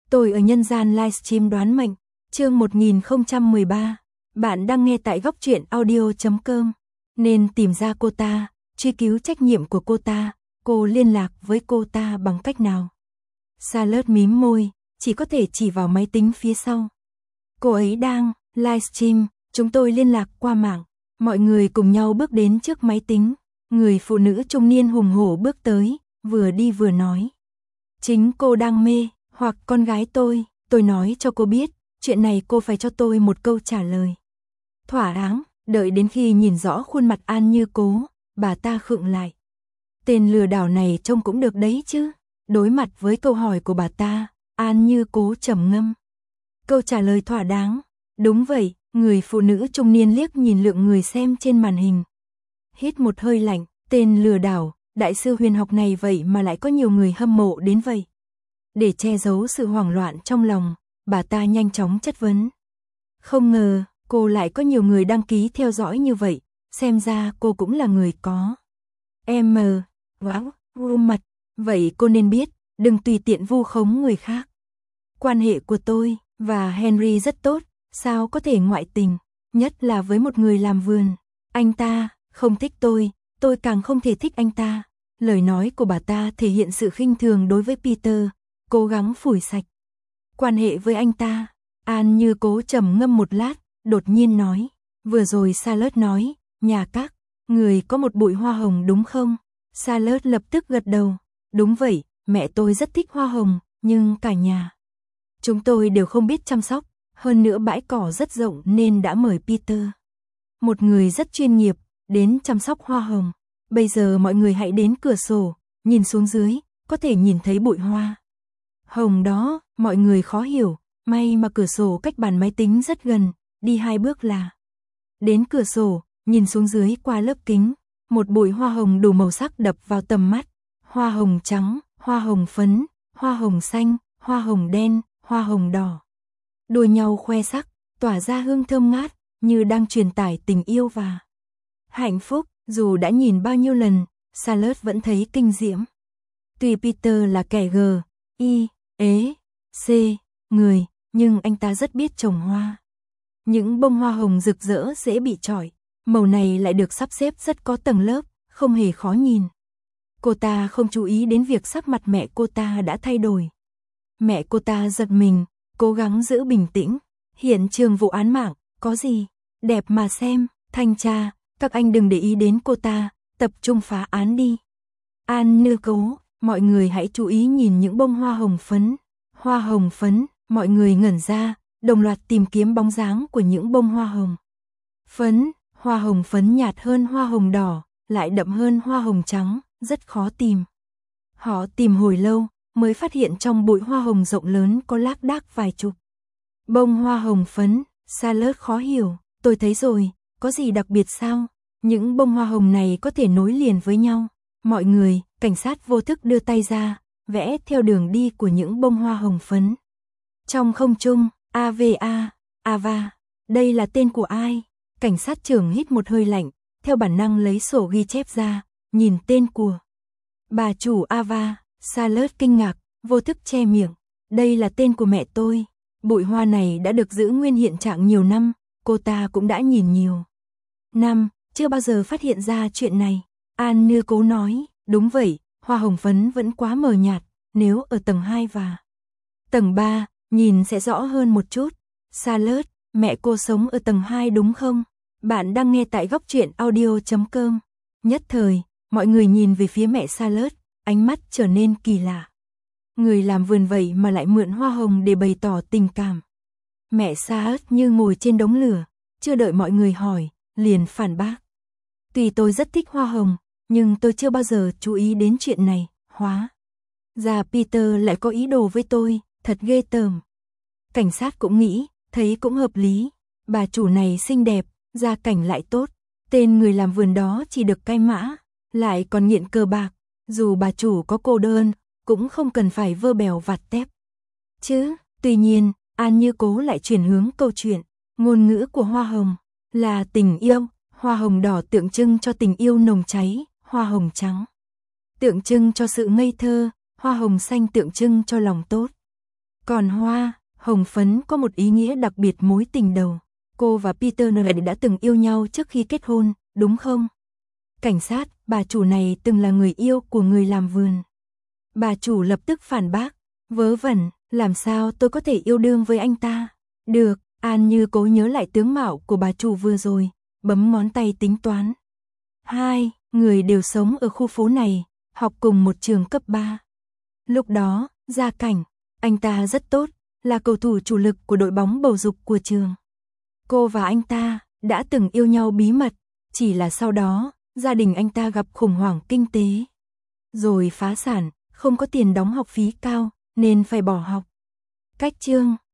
Tôi ở nhân gian livestream đoán mệnh, chương 1013. Bạn đang nghe tại góc truyện audio.com. Nên tìm ra cô ta, truy cứu trách nhiệm của cô ta, cô liên lạc với cô ta bằng cách nào? Charlotte mím môi, chỉ có thể chỉ vào máy tính phía sau. Cô ấy đang livestream, chúng tôi liên lạc qua mạng. Mọi người cùng nhau bước đến trước máy tính. Người phụ nữ trung niên hùng hổ bước tới, vừa đi vừa nói. Chính cô đang mê, hoặc con gái tôi nói cho cô biết, chuyện này cô phải cho tôi một câu trả lời. Thỏa đáng, đợi đến khi nhìn rõ khuôn mặt An Như Cố, bà ta khựng lại. Tên lừa đảo này trông cũng được đấy chứ. Đối mặt với câu hỏi của bà ta, An Như Cố trầm ngâm. Câu trả lời thỏa đáng. Đúng vậy, người phụ nữ trung niên liếc nhìn lượng người xem trên màn hình. Hít một hơi lạnh, tên lừa đảo, đại sư huyền học này vậy mà lại có nhiều người hâm mộ đến vậy. Để che giấu sự hoảng loạn trong lòng, bà ta nhanh chóng chất vấn. Không ngờ, cô lại có nhiều người đăng ký theo dõi như vậy, xem ra cô cũng là người có. Wow, mặt, vậy cô nên biết, đừng tùy tiện vu khống người khác. Quan hệ của tôi và Henry rất tốt, sao có thể ngoại tình, nhất là với một người làm vườn. Anh ta không thích tôi càng không thể thích anh ta. Lời nói của bà ta thể hiện sự khinh thường đối với Peter, cố gắng phủi sạch quan hệ với anh ta. An Như Cố trầm ngâm một lát, đột nhiên nói, vừa rồi Charlotte nói, nhà các người có một bụi hoa hồng đúng không? Charlotte lập tức gật đầu, đúng vậy, mẹ tôi rất thích hoa hồng, nhưng cả nhà chúng tôi đều không biết chăm sóc, hơn nữa bãi cỏ rất rộng nên đã mời Peter, một người rất chuyên nghiệp, đến chăm sóc hoa hồng. Bây giờ mọi người hãy đến cửa sổ, nhìn xuống dưới, có thể nhìn thấy bụi hoa hồng đó. Mọi người khó hiểu, may mà cửa sổ cách bàn máy tính rất gần, đi 2 bước là đến cửa sổ, nhìn xuống dưới qua lớp kính, một bụi hoa hồng đủ màu sắc đập vào tầm mắt. Hoa hồng trắng, hoa hồng phấn, hoa hồng xanh, hoa hồng đen, hoa hồng đỏ, đua nhau khoe sắc, tỏa ra hương thơm ngát, như đang truyền tải tình yêu và hạnh phúc. Dù đã nhìn bao nhiêu lần, Charlotte vẫn thấy kinh diễm. Tuy Peter là kẻ người, nhưng anh ta rất biết trồng hoa. Những bông hoa hồng rực rỡ dễ bị chọi, màu này lại được sắp xếp rất có tầng lớp, không hề khó nhìn. Cô ta không chú ý đến việc sắc mặt mẹ cô ta đã thay đổi. Mẹ cô ta giật mình, cố gắng giữ bình tĩnh. Hiện trường vụ án mạng, có gì đẹp mà xem, thanh tra, các anh đừng để ý đến cô ta, tập trung phá án đi. An Như Cố, mọi người hãy chú ý nhìn những bông hoa hồng phấn. Hoa hồng phấn, mọi người ngẩn ra, đồng loạt tìm kiếm bóng dáng của những bông hoa hồng phấn. Hoa hồng phấn nhạt hơn hoa hồng đỏ, lại đậm hơn hoa hồng trắng, rất khó tìm. Họ tìm hồi lâu, mới phát hiện trong bụi hoa hồng rộng lớn có lác đác vài chục bông hoa hồng phấn. Charlotte khó hiểu, tôi thấy rồi, có gì đặc biệt sao? Những bông hoa hồng này có thể nối liền với nhau. Mọi người, cảnh sát vô thức đưa tay ra, vẽ theo đường đi của những bông hoa hồng phấn. Trong không trung, Ava, đây là tên của ai? Cảnh sát trưởng hít một hơi lạnh, theo bản năng lấy sổ ghi chép ra, nhìn tên của bà chủ Ava. Charlotte kinh ngạc, vô thức che miệng. Đây là tên của mẹ tôi. Bụi hoa này đã được giữ nguyên hiện trạng nhiều năm, cô ta cũng đã nhìn nhiều năm, chưa bao giờ phát hiện ra chuyện này. An Như Cố nói, đúng vậy, hoa hồng phấn vẫn quá mờ nhạt, nếu ở tầng 2 và tầng 3, nhìn sẽ rõ hơn một chút. Charlotte, mẹ cô sống ở tầng 2 đúng không? Bạn đang nghe tại góc truyện audio.com. Nhất thời, mọi người nhìn về phía mẹ Charlotte, ánh mắt trở nên kỳ lạ. Người làm vườn vậy mà lại mượn hoa hồng để bày tỏ tình cảm. Mẹ Charlotte như ngồi trên đống lửa, chưa đợi mọi người hỏi, liền phản bác. Tuy tôi rất thích hoa hồng, nhưng tôi chưa bao giờ chú ý đến chuyện này. Hóa ra Peter lại có ý đồ với tôi, thật ghê tởm. Cảnh sát cũng nghĩ, thấy cũng hợp lý. Bà chủ này xinh đẹp, gia cảnh lại tốt. Tên người làm vườn đó chỉ được cai mã, lại còn nghiện cờ bạc. Dù bà chủ có cô đơn, cũng không cần phải vơ bèo vặt tép chứ. Tuy nhiên, An Như Cố lại chuyển hướng câu chuyện. Ngôn ngữ của hoa hồng là tình yêu. Hoa hồng đỏ tượng trưng cho tình yêu nồng cháy, hoa hồng trắng tượng trưng cho sự ngây thơ, hoa hồng xanh tượng trưng cho lòng tốt. Còn hoa, hồng phấn có một ý nghĩa đặc biệt mối tình đầu. Cô và Peter Nugent đã từng yêu nhau trước khi kết hôn, đúng không? Cảnh sát, bà chủ này từng là người yêu của người làm vườn. Bà chủ lập tức phản bác, vớ vẩn, làm sao tôi có thể yêu đương với anh ta? Được, An như cố nhớ lại tướng mạo của bà chủ vừa rồi, bấm ngón tay tính toán. Hai người đều sống ở khu phố này, học cùng một trường cấp 3. Lúc đó, gia cảnh, anh ta rất tốt, là cầu thủ chủ lực của đội bóng bầu dục của trường. Cô và anh ta đã từng yêu nhau bí mật, chỉ là sau đó, gia đình anh ta gặp khủng hoảng kinh tế. Rồi phá sản, không có tiền đóng học phí cao, nên phải bỏ học. Cách chương